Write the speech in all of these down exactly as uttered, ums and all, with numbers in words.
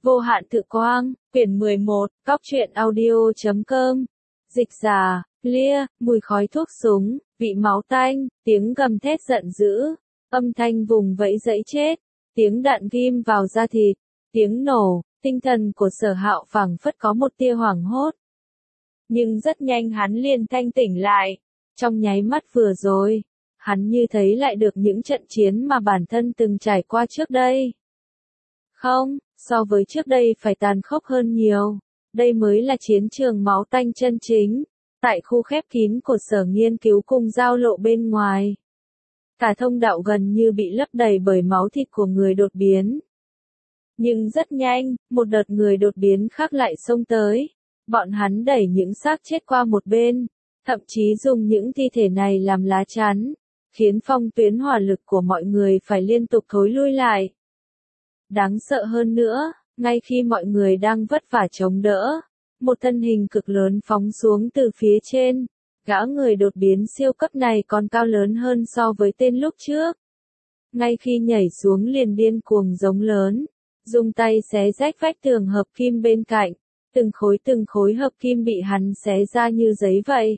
Vô hạn tự quang, quyển mười một, cóc truyện audio chấm com. Dịch giả, Lia, mùi khói thuốc súng, vị máu tanh, tiếng gầm thét giận dữ, âm thanh vùng vẫy dẫy chết, tiếng đạn ghim vào da thịt, tiếng nổ, tinh thần của Sở Hạo phảng phất có một tia hoảng hốt. Nhưng rất nhanh hắn liền thanh tỉnh lại, trong nháy mắt vừa rồi, hắn như thấy lại được những trận chiến mà bản thân từng trải qua trước đây. Không, so với trước đây phải tàn khốc hơn nhiều. Đây mới là chiến trường máu tanh chân chính, tại khu khép kín của Sở Nghiên cứu cùng giao lộ bên ngoài. Cả thông đạo gần như bị lấp đầy bởi máu thịt của người đột biến. Nhưng rất nhanh, một đợt người đột biến khác lại xông tới. Bọn hắn đẩy những xác chết qua một bên, thậm chí dùng những thi thể này làm lá chắn, khiến phong tuyến hỏa lực của mọi người phải liên tục thối lui lại. Đáng sợ hơn nữa, ngay khi mọi người đang vất vả chống đỡ, một thân hình cực lớn phóng xuống từ phía trên. Gã người đột biến siêu cấp này còn cao lớn hơn so với tên lúc trước. Ngay khi nhảy xuống liền điên cuồng giống lớn, dùng tay xé rách vách tường hợp kim bên cạnh, từng khối từng khối hợp kim bị hắn xé ra như giấy vậy.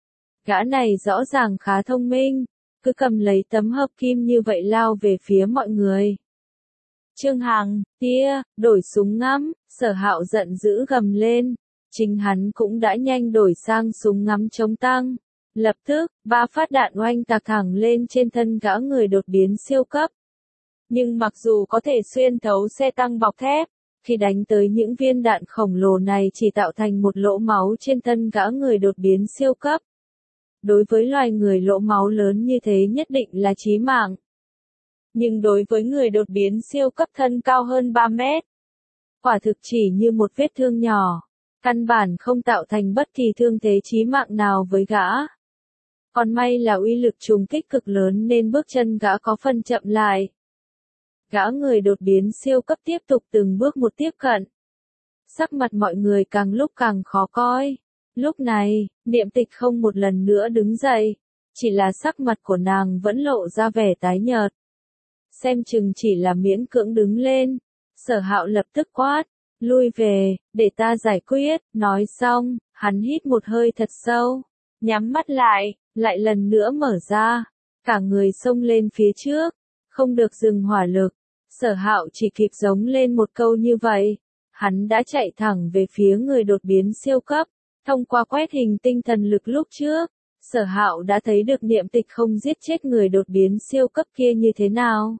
Gã này rõ ràng khá thông minh, cứ cầm lấy tấm hợp kim như vậy lao về phía mọi người. Trương Hằng, tia, đổi súng ngắm, Sở Hạo giận dữ gầm lên. Chính hắn cũng đã nhanh đổi sang súng ngắm chống tăng. Lập tức, ba phát đạn oanh tạc thẳng lên trên thân gã người đột biến siêu cấp. Nhưng mặc dù có thể xuyên thấu xe tăng bọc thép, khi đánh tới những viên đạn khổng lồ này chỉ tạo thành một lỗ máu trên thân gã người đột biến siêu cấp. Đối với loài người lỗ máu lớn như thế nhất định là chí mạng. Nhưng đối với người đột biến siêu cấp thân cao hơn ba mét, quả thực chỉ như một vết thương nhỏ, căn bản không tạo thành bất kỳ thương thế chí mạng nào với gã. Còn may là uy lực trùng kích cực lớn nên bước chân gã có phần chậm lại. Gã người đột biến siêu cấp tiếp tục từng bước một tiếp cận. Sắc mặt mọi người càng lúc càng khó coi. Lúc này, Niệm Tịch không một lần nữa đứng dậy, chỉ là sắc mặt của nàng vẫn lộ ra vẻ tái nhợt. Xem chừng chỉ là miễn cưỡng đứng lên. Sở Hạo lập tức quát, lui về, để ta giải quyết. Nói xong, hắn hít một hơi thật sâu, nhắm mắt lại, lại lần nữa mở ra, cả người xông lên phía trước, không được dừng hỏa lực. Sở Hạo chỉ kịp giống lên một câu như vậy, hắn đã chạy thẳng về phía người đột biến siêu cấp. Thông qua quét hình tinh thần lực lúc trước, Sở Hạo đã thấy được Niệm Tịch không giết chết người đột biến siêu cấp kia như thế nào.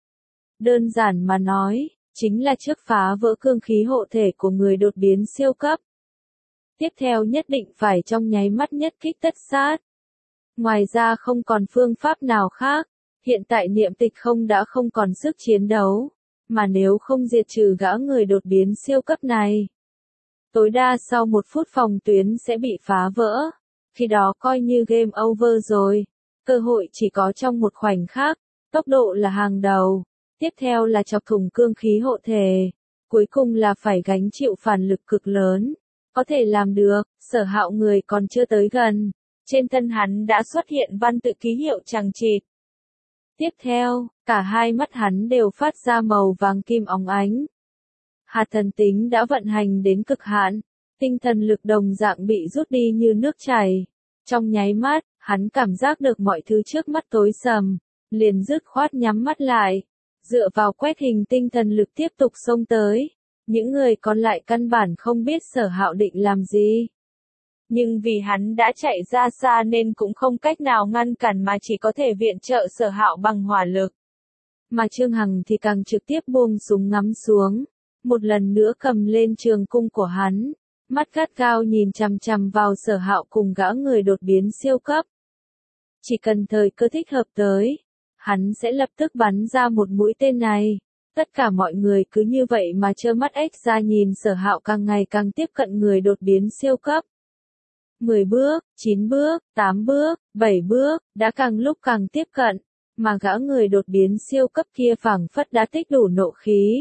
Đơn giản mà nói, chính là trước phá vỡ cương khí hộ thể của người đột biến siêu cấp. Tiếp theo nhất định phải trong nháy mắt nhất kích tất sát. Ngoài ra không còn phương pháp nào khác, hiện tại Niệm Tịch không đã không còn sức chiến đấu, mà nếu không diệt trừ gã người đột biến siêu cấp này, tối đa sau một phút phòng tuyến sẽ bị phá vỡ, khi đó coi như game over rồi, cơ hội chỉ có trong một khoảnh khắc, tốc độ là hàng đầu. Tiếp theo là chọc thủng cương khí hộ thể, cuối cùng là phải gánh chịu phản lực cực lớn. Có thể làm được, Sở Hạo người còn chưa tới gần, trên thân hắn đã xuất hiện văn tự ký hiệu chằng chịt. Tiếp theo, cả hai mắt hắn đều phát ra màu vàng kim óng ánh. Hạt thần tính đã vận hành đến cực hạn, tinh thần lực đồng dạng bị rút đi như nước chảy. Trong nháy mắt, hắn cảm giác được mọi thứ trước mắt tối sầm, liền dứt khoát nhắm mắt lại. Dựa vào quét hình tinh thần lực tiếp tục xông tới, những người còn lại căn bản không biết Sở Hạo định làm gì. Nhưng vì hắn đã chạy ra xa nên cũng không cách nào ngăn cản mà chỉ có thể viện trợ Sở Hạo bằng hỏa lực. Mà Trương Hằng thì càng trực tiếp buông súng ngắm xuống, một lần nữa cầm lên trường cung của hắn, mắt gắt gao nhìn chằm chằm vào Sở Hạo cùng gã người đột biến siêu cấp. Chỉ cần thời cơ thích hợp tới, hắn sẽ lập tức bắn ra một mũi tên này. Tất cả mọi người cứ như vậy mà trơ mắt ếch ra nhìn Sở Hạo càng ngày càng tiếp cận người đột biến siêu cấp. mười bước, chín bước, tám bước, bảy bước, đã càng lúc càng tiếp cận, mà gã người đột biến siêu cấp kia phảng phất đã tích đủ nộ khí.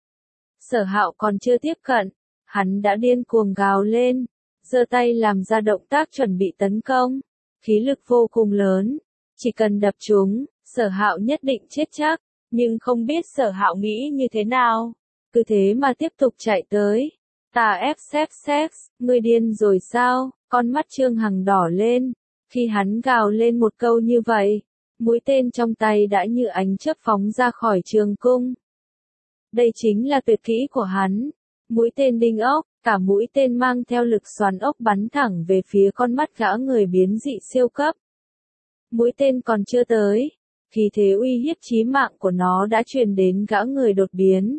Sở Hạo còn chưa tiếp cận, hắn đã điên cuồng gào lên, giơ tay làm ra động tác chuẩn bị tấn công, khí lực vô cùng lớn, chỉ cần đập chúng, Sở Hạo nhất định chết chắc, nhưng không biết Sở Hạo nghĩ như thế nào. cứ thế mà tiếp tục chạy tới. Ta ép xếp xếp, ngươi điên rồi sao? Con mắt Trương Hằng đỏ lên, khi hắn gào lên một câu như vậy, mũi tên trong tay đã như ánh chớp phóng ra khỏi trường cung. Đây chính là tuyệt kỹ của hắn, mũi tên đinh ốc, cả mũi tên mang theo lực xoắn ốc bắn thẳng về phía con mắt gã người biến dị siêu cấp. Mũi tên còn chưa tới, khí thế uy hiếp chí mạng của nó đã truyền đến gã người đột biến.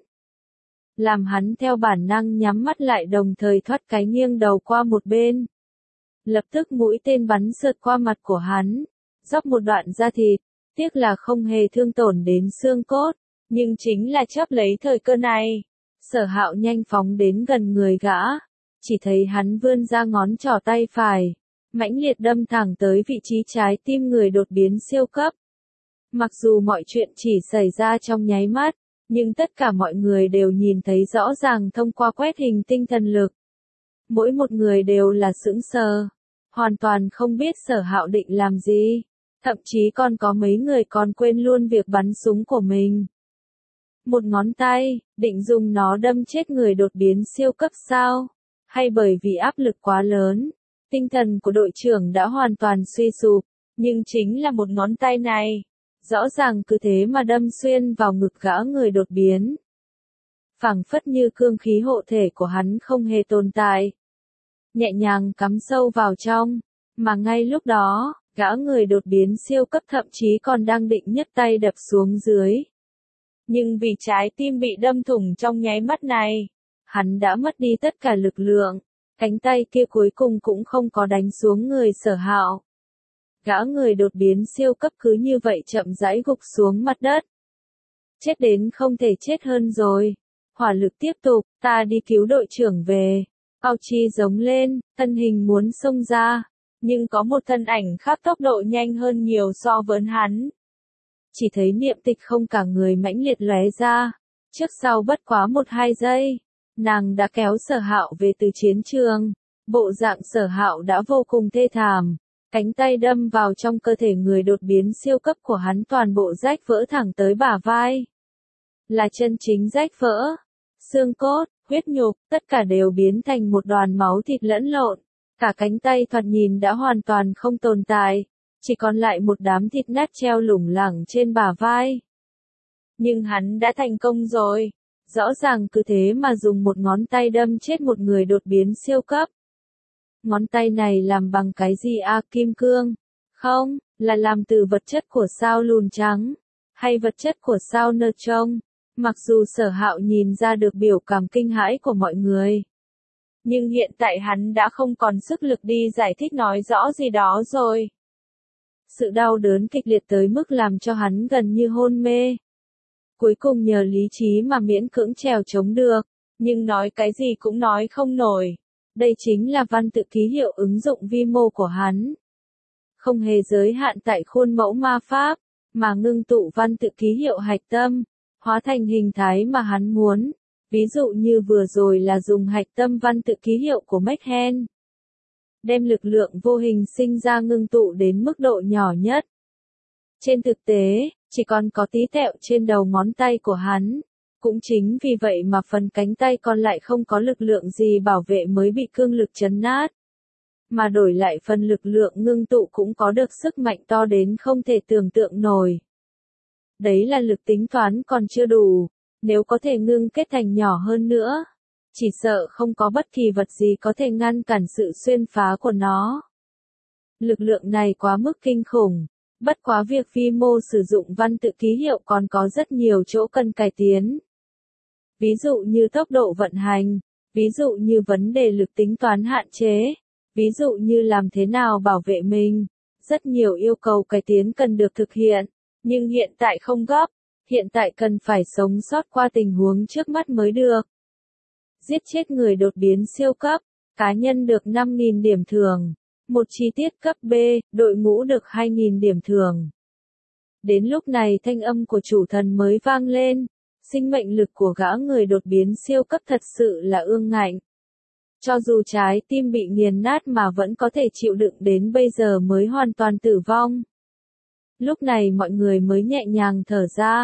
Làm hắn theo bản năng nhắm mắt lại đồng thời thoát cái nghiêng đầu qua một bên. Lập tức mũi tên bắn sượt qua mặt của hắn, dóc một đoạn da thịt, tiếc là không hề thương tổn đến xương cốt, nhưng chính là chấp lấy thời cơ này. Sở Hạo nhanh phóng đến gần người gã, chỉ thấy hắn vươn ra ngón trỏ tay phải, mãnh liệt đâm thẳng tới vị trí trái tim người đột biến siêu cấp. Mặc dù mọi chuyện chỉ xảy ra trong nháy mắt, nhưng tất cả mọi người đều nhìn thấy rõ ràng thông qua quét hình tinh thần lực. Mỗi một người đều là sững sờ, hoàn toàn không biết Sở Hạo định làm gì, thậm chí còn có mấy người còn quên luôn việc bắn súng của mình. Một ngón tay, định dùng nó đâm chết người đột biến siêu cấp sao? Hay bởi vì áp lực quá lớn, tinh thần của đội trưởng đã hoàn toàn suy sụp, nhưng chính là một ngón tay này, rõ ràng cứ thế mà đâm xuyên vào ngực gã người đột biến. Phảng phất như cương khí hộ thể của hắn không hề tồn tại. Nhẹ nhàng cắm sâu vào trong, mà ngay lúc đó, gã người đột biến siêu cấp thậm chí còn đang định nhấc tay đập xuống dưới. Nhưng vì trái tim bị đâm thủng trong nháy mắt này, hắn đã mất đi tất cả lực lượng, cánh tay kia cuối cùng cũng không có đánh xuống người Sở Hạo. Gã người đột biến siêu cấp cứ như vậy chậm rãi gục xuống mặt đất. Chết đến không thể chết hơn rồi. Hỏa lực tiếp tục, ta đi cứu đội trưởng về. Ao Chi giống lên, thân hình muốn xông ra, nhưng có một thân ảnh khác tốc độ nhanh hơn nhiều so với hắn. Chỉ thấy Niệm Tịch không cả người mãnh liệt lóe ra, trước sau bất quá một hai giây, nàng đã kéo Sở Hạo về từ chiến trường. Bộ dạng Sở Hạo đã vô cùng thê thảm, cánh tay đâm vào trong cơ thể người đột biến siêu cấp của hắn toàn bộ rách vỡ thẳng tới bả vai. Là chân chính rách vỡ, xương cốt, huyết nhục, tất cả đều biến thành một đoàn máu thịt lẫn lộn, cả cánh tay thoạt nhìn đã hoàn toàn không tồn tại. Chỉ còn lại một đám thịt nát treo lủng lẳng trên bả vai. Nhưng hắn đã thành công rồi. Rõ ràng cứ thế mà dùng một ngón tay đâm chết một người đột biến siêu cấp. Ngón tay này làm bằng cái gì a? Kim cương? Không, là làm từ vật chất của sao lùn trắng. Hay vật chất của sao nơ trông. Mặc dù Sở Hạo nhìn ra được biểu cảm kinh hãi của mọi người. Nhưng hiện tại hắn đã không còn sức lực đi giải thích nói rõ gì đó rồi. Sự đau đớn kịch liệt tới mức làm cho hắn gần như hôn mê. Cuối cùng nhờ lý trí mà miễn cưỡng trèo chống được, nhưng nói cái gì cũng nói không nổi. Đây chính là văn tự ký hiệu ứng dụng vi mô của hắn. Không hề giới hạn tại khuôn mẫu ma pháp, mà ngưng tụ văn tự ký hiệu hạch tâm, hóa thành hình thái mà hắn muốn. Ví dụ như vừa rồi là dùng hạch tâm văn tự ký hiệu của Mechen. Đem lực lượng vô hình sinh ra ngưng tụ đến mức độ nhỏ nhất. Trên thực tế, chỉ còn có tí tẹo trên đầu ngón tay của hắn. Cũng chính vì vậy mà phần cánh tay còn lại không có lực lượng gì bảo vệ mới bị cương lực chấn nát. Mà đổi lại phần lực lượng ngưng tụ cũng có được sức mạnh to đến không thể tưởng tượng nổi. Đấy là lực tính toán còn chưa đủ, nếu có thể ngưng kết thành nhỏ hơn nữa. Chỉ sợ không có bất kỳ vật gì có thể ngăn cản sự xuyên phá của nó. Lực lượng này quá mức kinh khủng, bất quá việc vi mô sử dụng văn tự ký hiệu còn có rất nhiều chỗ cần cải tiến. Ví dụ như tốc độ vận hành, ví dụ như vấn đề lực tính toán hạn chế, ví dụ như làm thế nào bảo vệ mình. Rất nhiều yêu cầu cải tiến cần được thực hiện, nhưng hiện tại không gấp, hiện tại cần phải sống sót qua tình huống trước mắt mới được. Giết chết người đột biến siêu cấp, cá nhân được năm nghìn điểm thưởng. Một chi tiết cấp B, đội ngũ được hai nghìn điểm thưởng. Đến lúc này thanh âm của chủ thần mới vang lên. Sinh mệnh lực của gã người đột biến siêu cấp thật sự là ương ngạnh. Cho dù trái tim bị nghiền nát mà vẫn có thể chịu đựng đến bây giờ mới hoàn toàn tử vong. Lúc này mọi người mới nhẹ nhàng thở ra.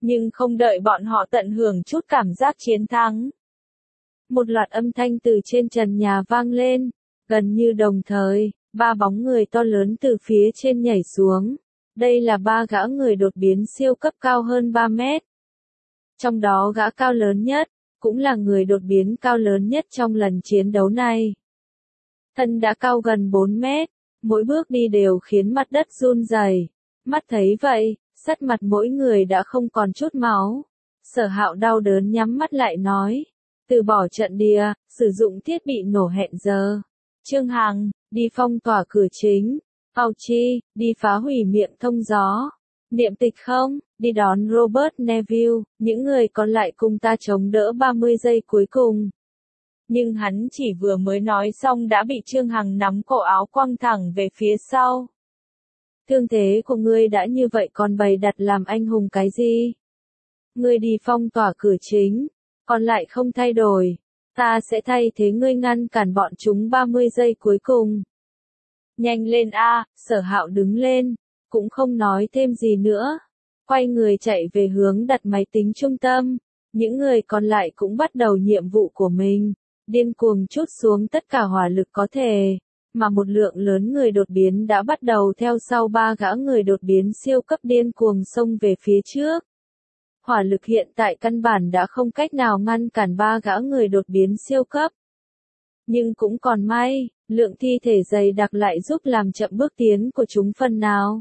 Nhưng không đợi bọn họ tận hưởng chút cảm giác chiến thắng. Một loạt âm thanh từ trên trần nhà vang lên, gần như đồng thời, ba bóng người to lớn từ phía trên nhảy xuống. Đây là ba gã người đột biến siêu cấp cao hơn ba mét. Trong đó gã cao lớn nhất, cũng là người đột biến cao lớn nhất trong lần chiến đấu này. Thân đã cao gần bốn mét, mỗi bước đi đều khiến mặt đất run rẩy. Mắt thấy vậy, sắc mặt mỗi người đã không còn chút máu. Sở Hạo đau đớn nhắm mắt lại nói, từ bỏ trận địa, sử dụng thiết bị nổ hẹn giờ. Trương Hằng, đi phong tỏa cửa chính. Âu Chi, đi phá hủy miệng thông gió. Niệm Tịch không, đi đón Robert Neville, những người còn lại cùng ta chống đỡ ba mươi giây cuối cùng. Nhưng hắn chỉ vừa mới nói xong đã bị Trương Hằng nắm cổ áo quăng thẳng về phía sau. Thương thế của ngươi đã như vậy còn bày đặt làm anh hùng cái gì? Ngươi đi phong tỏa cửa chính, còn lại không thay đổi. Ta sẽ thay thế ngươi ngăn cản bọn chúng ba mươi giây cuối cùng. Nhanh lên a, Sở Hạo đứng lên, cũng không nói thêm gì nữa. Quay người chạy về hướng đặt máy tính trung tâm. Những người còn lại cũng bắt đầu nhiệm vụ của mình. Điên cuồng trút xuống tất cả hỏa lực có thể. Mà một lượng lớn người đột biến đã bắt đầu theo sau ba gã người đột biến siêu cấp điên cuồng xông về phía trước. Hỏa lực hiện tại căn bản đã không cách nào ngăn cản ba gã người đột biến siêu cấp. Nhưng cũng còn may, lượng thi thể dày đặc lại giúp làm chậm bước tiến của chúng phần nào.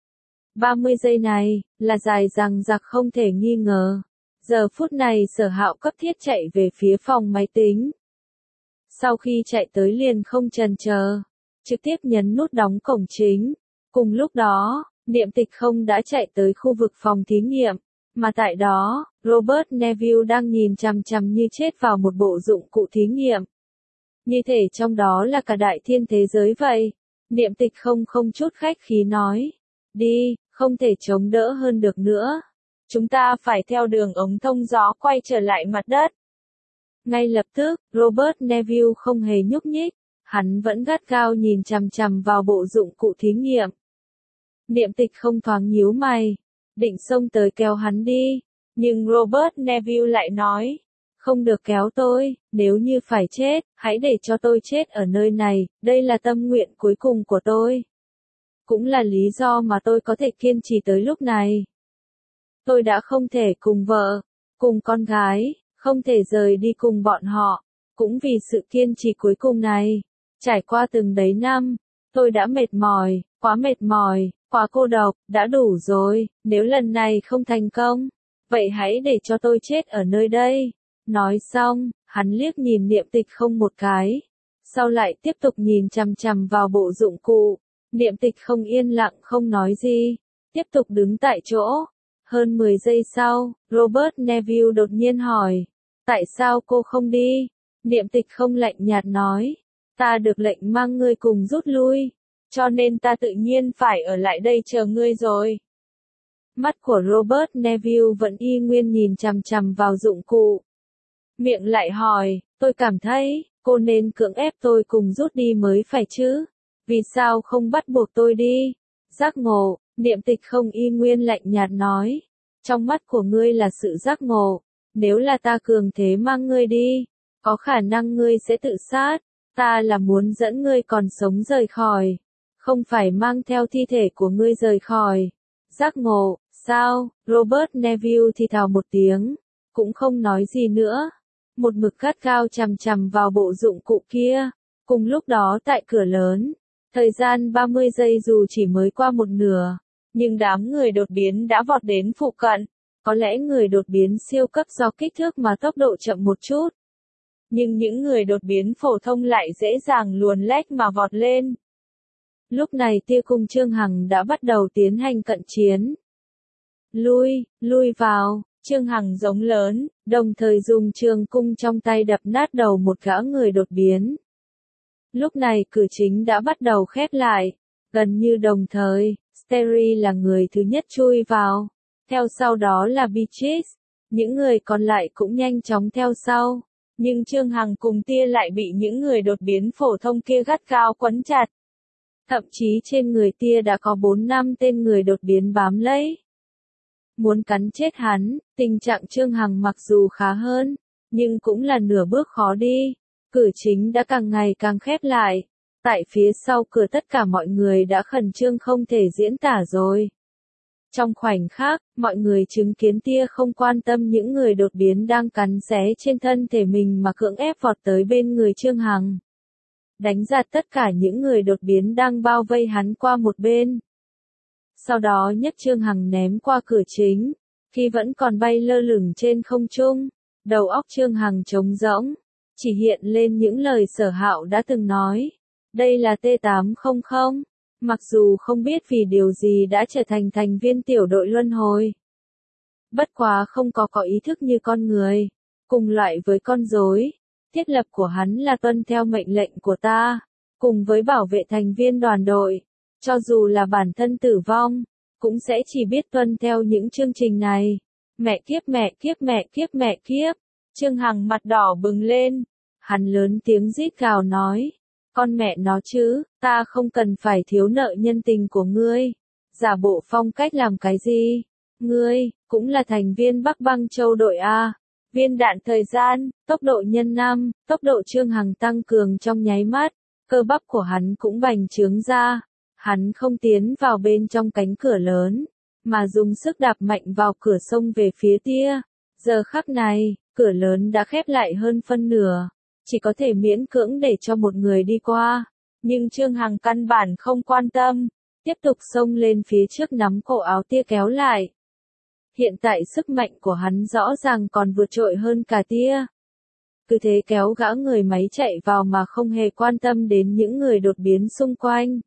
ba mươi giây này, là dài dằng dặc không thể nghi ngờ. Giờ phút này Sở Hạo cấp thiết chạy về phía phòng máy tính. Sau khi chạy tới liền không chần chờ, trực tiếp nhấn nút đóng cổng chính. Cùng lúc đó, Niệm Tịch không đã chạy tới khu vực phòng thí nghiệm, mà tại đó, Robert Neville đang nhìn chằm chằm như chết vào một bộ dụng cụ thí nghiệm. Như thể trong đó là cả đại thiên thế giới vậy. Niệm Tịch không không chút khách khí nói. Đi, không thể chống đỡ hơn được nữa. Chúng ta phải theo đường ống thông gió quay trở lại mặt đất. Ngay lập tức, Robert Neville không hề nhúc nhích. Hắn vẫn gắt gao nhìn chằm chằm vào bộ dụng cụ thí nghiệm. Niệm Tịch không thoáng nhíu mày. Định xông tới kéo hắn đi. Nhưng Robert Neville lại nói. Không được kéo tôi, nếu như phải chết, hãy để cho tôi chết ở nơi này, đây là tâm nguyện cuối cùng của tôi. Cũng là lý do mà tôi có thể kiên trì tới lúc này. Tôi đã không thể cùng vợ, cùng con gái, không thể rời đi cùng bọn họ, cũng vì sự kiên trì cuối cùng này. Trải qua từng đấy năm, tôi đã mệt mỏi, quá mệt mỏi, quá cô độc, đã đủ rồi, nếu lần này không thành công, vậy hãy để cho tôi chết ở nơi đây. Nói xong, hắn liếc nhìn Niệm Tịch không một cái, sau lại tiếp tục nhìn chằm chằm vào bộ dụng cụ. Niệm Tịch không yên lặng không nói gì, tiếp tục đứng tại chỗ. Hơn mười giây sau, Robert Neville đột nhiên hỏi, tại sao cô không đi? Niệm Tịch không lạnh nhạt nói, ta được lệnh mang ngươi cùng rút lui, cho nên ta tự nhiên phải ở lại đây chờ ngươi rồi. Mắt của Robert Neville vẫn y nguyên nhìn chằm chằm vào dụng cụ. Miệng lại hỏi, tôi cảm thấy, cô nên cưỡng ép tôi cùng rút đi mới phải chứ. Vì sao không bắt buộc tôi đi? Giác ngộ, Niệm Tịch không y nguyên lạnh nhạt nói. Trong mắt của ngươi là sự giác ngộ. Nếu là ta cường thế mang ngươi đi, có khả năng ngươi sẽ tự sát. Ta là muốn dẫn ngươi còn sống rời khỏi. Không phải mang theo thi thể của ngươi rời khỏi. Giác ngộ, sao? Robert Neville thì thào một tiếng. Cũng không nói gì nữa. Một mực gắt gao chằm chằm vào bộ dụng cụ kia. Cùng lúc đó tại cửa lớn. Thời gian ba mươi giây dù chỉ mới qua một nửa, nhưng đám người đột biến đã vọt đến phụ cận. Có lẽ người đột biến siêu cấp do kích thước mà tốc độ chậm một chút. Nhưng những người đột biến phổ thông lại dễ dàng luồn lách mà vọt lên. Lúc này Tia cùng Trương Hằng đã bắt đầu tiến hành cận chiến. Lui, lui vào, Trương Hằng giống lớn, đồng thời dùng trường cung trong tay đập nát đầu một gã người đột biến. Lúc này cửa chính đã bắt đầu khép lại, gần như đồng thời, Steri là người thứ nhất chui vào, theo sau đó là Beatrice, những người còn lại cũng nhanh chóng theo sau, nhưng Trương Hằng cùng Tia lại bị những người đột biến phổ thông kia gắt gao quấn chặt. Thậm chí trên người Tia đã có bốn năm tên người đột biến bám lấy. muốn cắn chết hắn. Tình trạng Trương Hằng mặc dù khá hơn, nhưng cũng là nửa bước khó đi. Cửa chính đã càng ngày càng khép lại. Tại phía sau cửa tất cả mọi người đã khẩn trương không thể diễn tả rồi. Trong khoảnh khắc, mọi người chứng kiến tia không quan tâm những người đột biến đang cắn xé trên thân thể mình mà cưỡng ép vọt tới bên người Trương Hằng. Đánh giạt tất cả những người đột biến đang bao vây hắn qua một bên. Sau đó nhấc Trương Hằng ném qua cửa chính, khi vẫn còn bay lơ lửng trên không trung, đầu óc Trương Hằng trống rỗng, chỉ hiện lên những lời Sở Hạo đã từng nói. Đây là T tám trăm, mặc dù không biết vì điều gì đã trở thành thành viên tiểu đội luân hồi. Bất quá không có có ý thức như con người, cùng loại với con rối. Thiết lập của hắn là tuân theo mệnh lệnh của ta, cùng với bảo vệ thành viên đoàn đội. Cho dù là bản thân tử vong, cũng sẽ chỉ biết tuân theo những chương trình này. Mẹ kiếp mẹ kiếp mẹ kiếp mẹ kiếp. Trương Hằng mặt đỏ bừng lên. Hắn lớn tiếng rít gào nói. Con mẹ nó chứ, ta không cần phải thiếu nợ nhân tình của ngươi. Giả bộ phong cách làm cái gì? Ngươi, cũng là thành viên Bắc Băng Châu đội A. Viên đạn thời gian, tốc độ nhân năm, tốc độ Trương Hằng tăng cường trong nháy mắt. Cơ bắp của hắn cũng bành trướng ra. Hắn không tiến vào bên trong cánh cửa lớn, mà dùng sức đạp mạnh vào cửa sông về phía tia. Giờ khắc này, cửa lớn đã khép lại hơn phân nửa, chỉ có thể miễn cưỡng để cho một người đi qua. Nhưng Trương Hằng căn bản không quan tâm, tiếp tục xông lên phía trước nắm cổ áo tia kéo lại. Hiện tại sức mạnh của hắn rõ ràng còn vượt trội hơn cả tia. Cứ thế kéo gã người máy chạy vào mà không hề quan tâm đến những người đột biến xung quanh.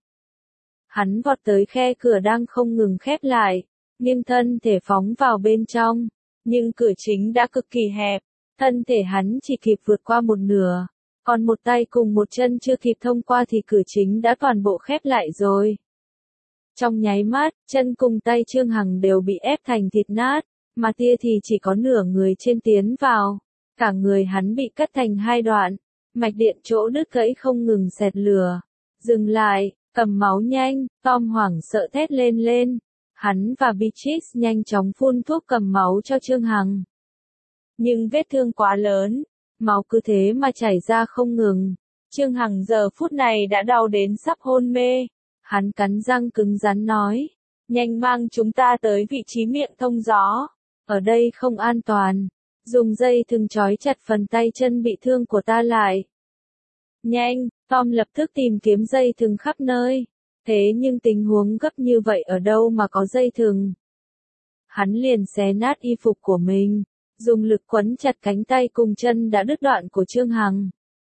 Hắn vọt tới khe cửa đang không ngừng khép lại, nghiêng thân thể phóng vào bên trong, nhưng cửa chính đã cực kỳ hẹp, thân thể hắn chỉ kịp vượt qua một nửa, còn một tay cùng một chân chưa kịp thông qua thì cửa chính đã toàn bộ khép lại rồi. Trong nháy mắt, chân cùng tay Trương Hằng đều bị ép thành thịt nát, mà tia thì chỉ có nửa người trên tiến vào, cả người hắn bị cắt thành hai đoạn, mạch điện chỗ đứt gãy không ngừng xẹt lửa. Dừng lại. Cầm máu nhanh, Tom hoảng sợ thét lên lên. Hắn và Beatrice nhanh chóng phun thuốc cầm máu cho Trương Hằng. Nhưng vết thương quá lớn, máu cứ thế mà chảy ra không ngừng. Trương Hằng giờ phút này đã đau đến sắp hôn mê. Hắn cắn răng cứng rắn nói. Nhanh mang chúng ta tới vị trí miệng thông gió. Ở đây không an toàn. Dùng dây thừng trói chặt phần tay chân bị thương của ta lại. Nhanh, Tom lập tức tìm kiếm dây thừng khắp nơi. Thế nhưng tình huống gấp như vậy ở đâu mà có dây thừng? Hắn liền xé nát y phục của mình, dùng lực quấn chặt cánh tay cùng chân đã đứt đoạn của Trương Hằng.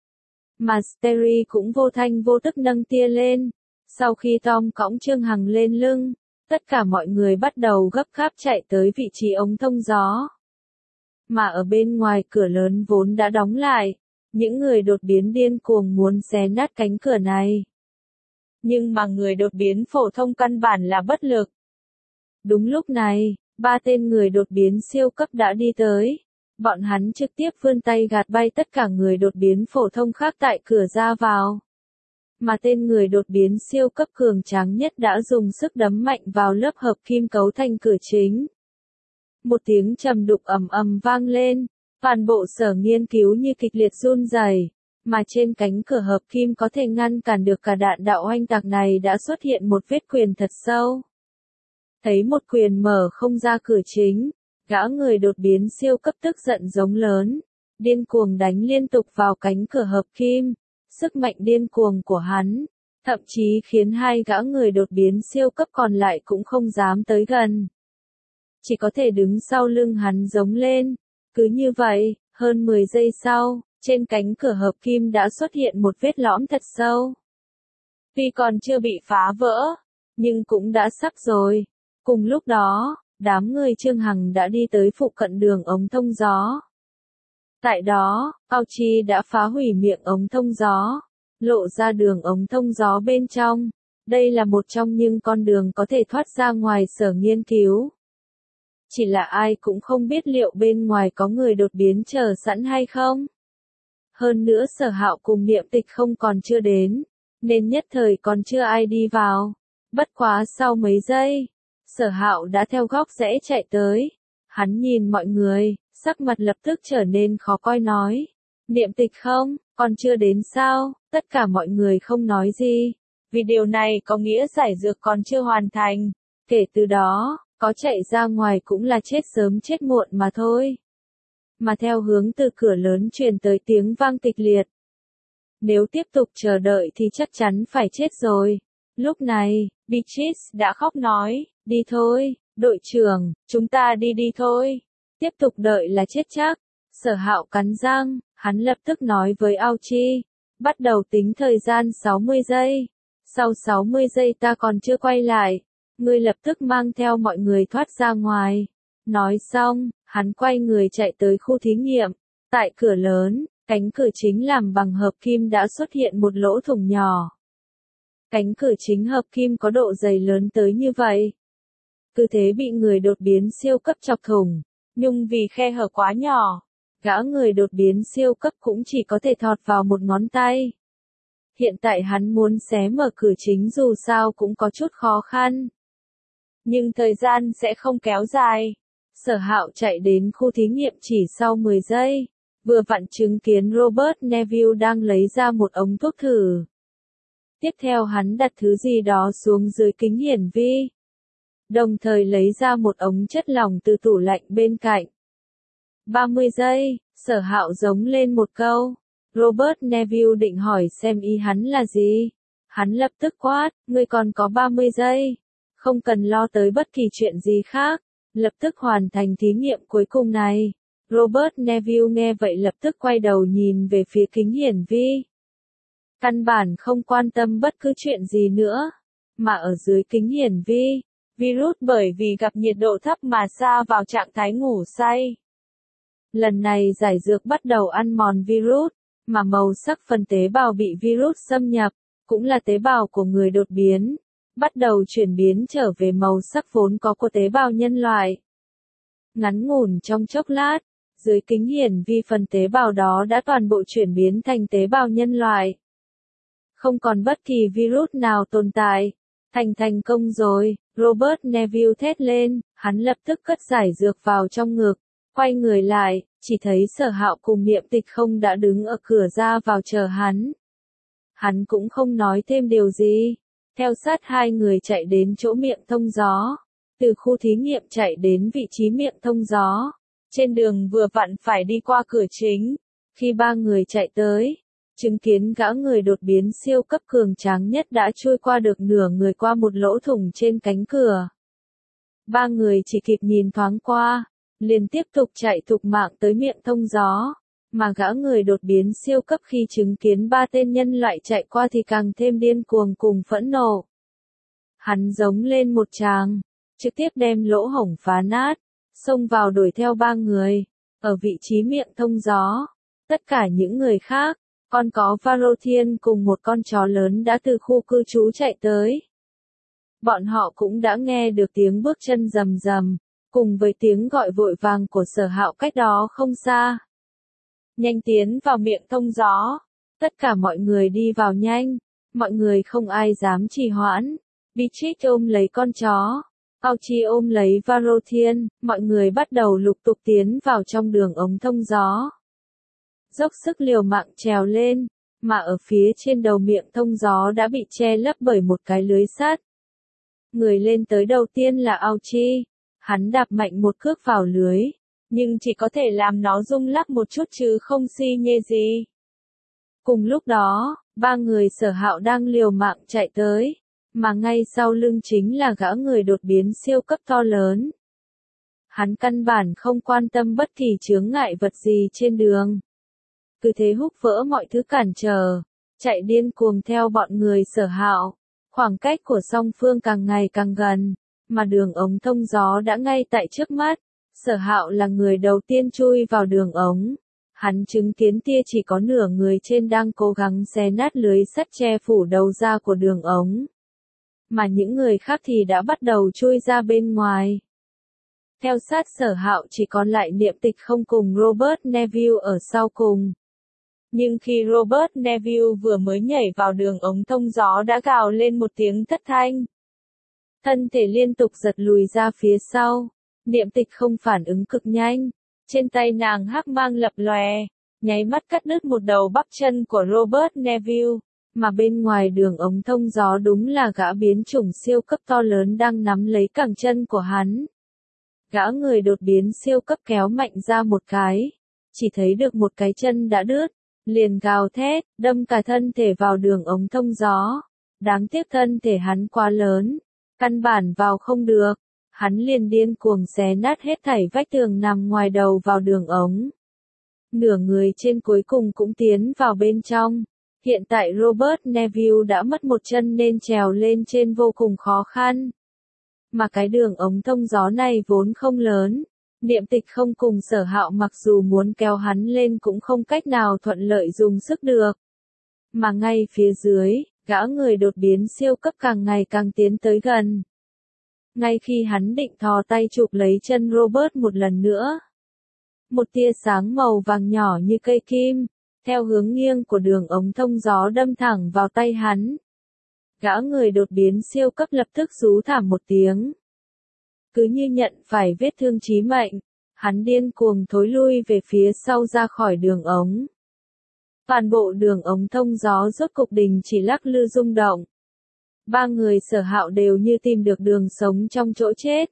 Mà Steri cũng vô thanh vô tức nâng tia lên. Sau khi Tom cõng Trương Hằng lên lưng, tất cả mọi người bắt đầu gấp gáp chạy tới vị trí ống thông gió. Mà ở bên ngoài cửa lớn vốn đã đóng lại. Những người đột biến điên cuồng muốn xé nát cánh cửa này. Nhưng mà người đột biến phổ thông căn bản là bất lực. Đúng lúc này, ba tên người đột biến siêu cấp đã đi tới. Bọn hắn trực tiếp vươn tay gạt bay tất cả người đột biến phổ thông khác tại cửa ra vào. Mà tên người đột biến siêu cấp cường tráng nhất đã dùng sức đấm mạnh vào lớp hợp kim cấu thành cửa chính. Một tiếng trầm đục ầm ầm vang lên. Toàn bộ sở nghiên cứu như kịch liệt run rẩy, mà trên cánh cửa hợp kim có thể ngăn cản được cả đạn đạo oanh tạc này đã xuất hiện một vết quyền thật sâu. Thấy một quyền mở không ra cửa chính, gã người đột biến siêu cấp tức giận giống lớn, điên cuồng đánh liên tục vào cánh cửa hợp kim. Sức mạnh điên cuồng của hắn, thậm chí khiến hai gã người đột biến siêu cấp còn lại cũng không dám tới gần. Chỉ có thể đứng sau lưng hắn giống lên. Cứ như vậy, hơn mười giây sau, trên cánh cửa hợp kim đã xuất hiện một vết lõm thật sâu. Tuy còn chưa bị phá vỡ, nhưng cũng đã sắp rồi. Cùng lúc đó, đám người Trương Hằng đã đi tới phụ cận đường ống thông gió. Tại đó, Auchi đã phá hủy miệng ống thông gió, lộ ra đường ống thông gió bên trong. Đây là một trong những con đường có thể thoát ra ngoài sở nghiên cứu. Chỉ là ai cũng không biết liệu bên ngoài có người đột biến chờ sẵn hay không. Hơn nữa Sở Hạo cùng Niệm Tịch không còn chưa đến, nên nhất thời còn chưa ai đi vào. Bất quá sau mấy giây, Sở Hạo đã theo góc rẽ chạy tới. Hắn nhìn mọi người, sắc mặt lập tức trở nên khó coi nói. Niệm Tịch không, còn chưa đến sao? Tất cả mọi người không nói gì. Vì điều này có nghĩa giải dược còn chưa hoàn thành. Kể từ đó, có chạy ra ngoài cũng là chết sớm chết muộn mà thôi. Mà theo hướng từ cửa lớn truyền tới tiếng vang kịch liệt. Nếu tiếp tục chờ đợi thì chắc chắn phải chết rồi. Lúc này, Beatrice đã khóc nói, đi thôi, đội trưởng, chúng ta đi đi thôi. Tiếp tục đợi là chết chắc. Sở Hạo cắn răng, hắn lập tức nói với Auchi, bắt đầu tính thời gian sáu mươi giây. Sau sáu mươi giây ta còn chưa quay lại, ngươi lập tức mang theo mọi người thoát ra ngoài. Nói xong, hắn quay người chạy tới khu thí nghiệm. Tại cửa lớn, cánh cửa chính làm bằng hợp kim đã xuất hiện một lỗ thủng nhỏ. Cánh cửa chính hợp kim có độ dày lớn tới như vậy. Cứ thế bị người đột biến siêu cấp chọc thủng, nhưng vì khe hở quá nhỏ, gã người đột biến siêu cấp cũng chỉ có thể thọt vào một ngón tay. Hiện tại hắn muốn xé mở cửa chính dù sao cũng có chút khó khăn. Nhưng thời gian sẽ không kéo dài. Sở Hạo chạy đến khu thí nghiệm chỉ sau mười giây, vừa vặn chứng kiến Robert Neville đang lấy ra một ống thuốc thử. Tiếp theo hắn đặt thứ gì đó xuống dưới kính hiển vi. Đồng thời lấy ra một ống chất lỏng từ tủ lạnh bên cạnh. ba mươi giây, Sở Hạo giống lên một câu. Robert Neville định hỏi xem ý hắn là gì. Hắn lập tức quát, ngươi còn có ba mươi giây. Không cần lo tới bất kỳ chuyện gì khác. Lập tức hoàn thành thí nghiệm cuối cùng này. Robert Neville nghe vậy lập tức quay đầu nhìn về phía kính hiển vi. Căn bản không quan tâm bất cứ chuyện gì nữa. Mà ở dưới kính hiển vi, virus bởi vì gặp nhiệt độ thấp mà sa vào trạng thái ngủ say. Lần này giải dược bắt đầu ăn mòn virus, mà màu sắc phần tế bào bị virus xâm nhập, cũng là tế bào của người đột biến, bắt đầu chuyển biến trở về màu sắc vốn có của tế bào nhân loại. Ngắn ngủn trong chốc lát, dưới kính hiển vi phần tế bào đó đã toàn bộ chuyển biến thành tế bào nhân loại. Không còn bất kỳ virus nào tồn tại. Thành thành công rồi, Robert Neville thét lên, hắn lập tức cất giải dược vào trong ngực, quay người lại, chỉ thấy Sở Hạo cùng Niệm Tịch không đã đứng ở cửa ra vào chờ hắn. Hắn cũng không nói thêm điều gì, theo sát hai người chạy đến chỗ miệng thông gió, từ khu thí nghiệm chạy đến vị trí miệng thông gió, trên đường vừa vặn phải đi qua cửa chính, khi ba người chạy tới. Chứng kiến gã người đột biến siêu cấp cường tráng nhất đã trôi qua được nửa người qua một lỗ thủng trên cánh cửa. Ba người chỉ kịp nhìn thoáng qua, liền tiếp tục chạy thục mạng tới miệng thông gió, mà gã người đột biến siêu cấp khi chứng kiến ba tên nhân loại chạy qua thì càng thêm điên cuồng cùng phẫn nộ. Hắn giống lên một tràng, trực tiếp đem lỗ hổng phá nát, xông vào đuổi theo ba người, ở vị trí miệng thông gió. Tất cả những người khác, còn có Varothian cùng một con chó lớn đã từ khu cư trú chạy tới. Bọn họ cũng đã nghe được tiếng bước chân rầm rầm, cùng với tiếng gọi vội vàng của Sở Hạo cách đó không xa. Nhanh tiến vào miệng thông gió. Tất cả mọi người đi vào nhanh, mọi người không ai dám trì hoãn. Beatrice ôm lấy con chó, Auchi ôm lấy Varothian, mọi người bắt đầu lục tục tiến vào trong đường ống thông gió. Dốc sức liều mạng trèo lên, mà ở phía trên đầu miệng thông gió đã bị che lấp bởi một cái lưới sắt. Người lên tới đầu tiên là Auchi, hắn đạp mạnh một cước vào lưới, nhưng chỉ có thể làm nó rung lắc một chút chứ không xi nhê gì. Cùng lúc đó, ba người Sở Hạo đang liều mạng chạy tới, mà ngay sau lưng chính là gã người đột biến siêu cấp to lớn. Hắn căn bản không quan tâm bất kỳ chướng ngại vật gì trên đường. Cứ thế húc vỡ mọi thứ cản trở, chạy điên cuồng theo bọn người Sở Hạo. Khoảng cách của song phương càng ngày càng gần, mà đường ống thông gió đã ngay tại trước mắt. Sở Hạo là người đầu tiên chui vào đường ống. Hắn chứng kiến tia chỉ có nửa người trên đang cố gắng xé nát lưới sắt che phủ đầu ra của đường ống. Mà những người khác thì đã bắt đầu chui ra bên ngoài. Theo sát Sở Hạo chỉ còn lại Niệm Tịch không cùng Robert Neville ở sau cùng. Nhưng khi Robert Neville vừa mới nhảy vào đường ống thông gió đã gào lên một tiếng thất thanh. thân thể liên tục giật lùi ra phía sau. Niệm Tịch không phản ứng cực nhanh, trên tay nàng hắc mang lập lòe, nháy mắt cắt đứt một đầu bắp chân của Robert Neville, mà bên ngoài đường ống thông gió đúng là gã biến chủng siêu cấp to lớn đang nắm lấy cẳng chân của hắn. Gã người đột biến siêu cấp kéo mạnh ra một cái, chỉ thấy được một cái chân đã đứt, liền gào thét, đâm cả thân thể vào đường ống thông gió. Đáng tiếc thân thể hắn quá lớn, căn bản vào không được, hắn liền điên cuồng xé nát hết thảy vách tường nằm ngoài đầu vào đường ống. Nửa người trên cuối cùng cũng tiến vào bên trong. Hiện tại Robert Neville đã mất một chân nên trèo lên trên vô cùng khó khăn. Mà cái đường ống thông gió này vốn không lớn, Niệm Tịch không cùng Sở Hạo mặc dù muốn kéo hắn lên cũng không cách nào thuận lợi dùng sức được. Mà ngay phía dưới, gã người đột biến siêu cấp càng ngày càng tiến tới gần. Ngay khi hắn định thò tay chụp lấy chân Robert một lần nữa, một tia sáng màu vàng nhỏ như cây kim, theo hướng nghiêng của đường ống thông gió đâm thẳng vào tay hắn. Gã người đột biến siêu cấp lập tức rú thảm một tiếng. Cứ như nhận phải vết thương chí mệnh, hắn điên cuồng thối lui về phía sau ra khỏi đường ống. Toàn bộ đường ống thông gió rốt cục đình chỉ lắc lư rung động. Ba người Sở Hạo đều như tìm được đường sống trong chỗ chết.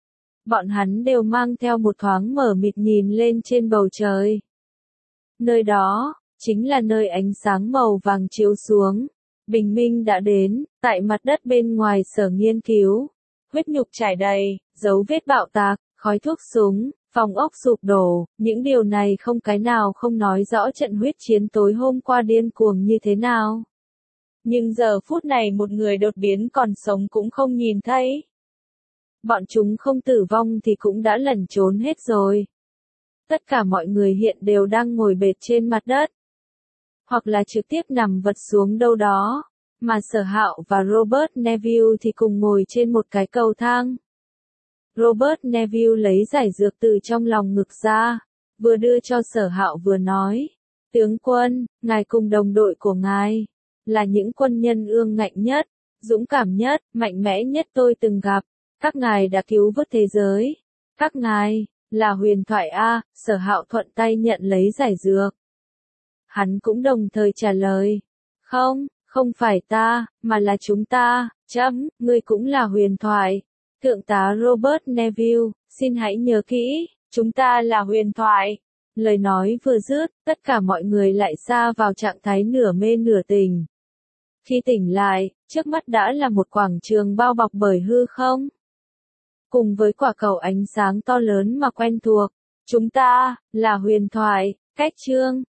Bọn hắn đều mang theo một thoáng mở mịt nhìn lên trên bầu trời. Nơi đó, chính là nơi ánh sáng màu vàng chiếu xuống. Bình minh đã đến, tại mặt đất bên ngoài sở nghiên cứu. Huyết nhục trải đầy, dấu vết bạo tạc, khói thuốc súng, phòng ốc sụp đổ, những điều này không cái nào không nói rõ trận huyết chiến tối hôm qua điên cuồng như thế nào. Nhưng giờ phút này một người đột biến còn sống cũng không nhìn thấy. Bọn chúng không tử vong thì cũng đã lẩn trốn hết rồi. Tất cả mọi người hiện đều đang ngồi bệt trên mặt đất, hoặc là trực tiếp nằm vật xuống đâu đó, mà Sở Hạo và Robert Neville thì cùng ngồi trên một cái cầu thang. Robert Neville lấy giải dược từ trong lòng ngực ra, vừa đưa cho Sở Hạo vừa nói, tướng quân, ngài cùng đồng đội của ngài, là những quân nhân ương ngạnh nhất, dũng cảm nhất, mạnh mẽ nhất tôi từng gặp, các ngài đã cứu vớt thế giới, các ngài, là huyền thoại A. Sở Hạo thuận tay nhận lấy giải dược. Hắn cũng đồng thời trả lời, không, không phải ta, mà là chúng ta, chấm, ngươi cũng là huyền thoại. Thượng tá Robert Neville, xin hãy nhớ kỹ, chúng ta là huyền thoại. Lời nói vừa dứt, tất cả mọi người lại sa vào trạng thái nửa mê nửa tỉnh. Khi tỉnh lại, trước mắt đã là một quảng trường bao bọc bởi hư không. Cùng với quả cầu ánh sáng to lớn mà quen thuộc, chúng ta, là huyền thoại, cách chương.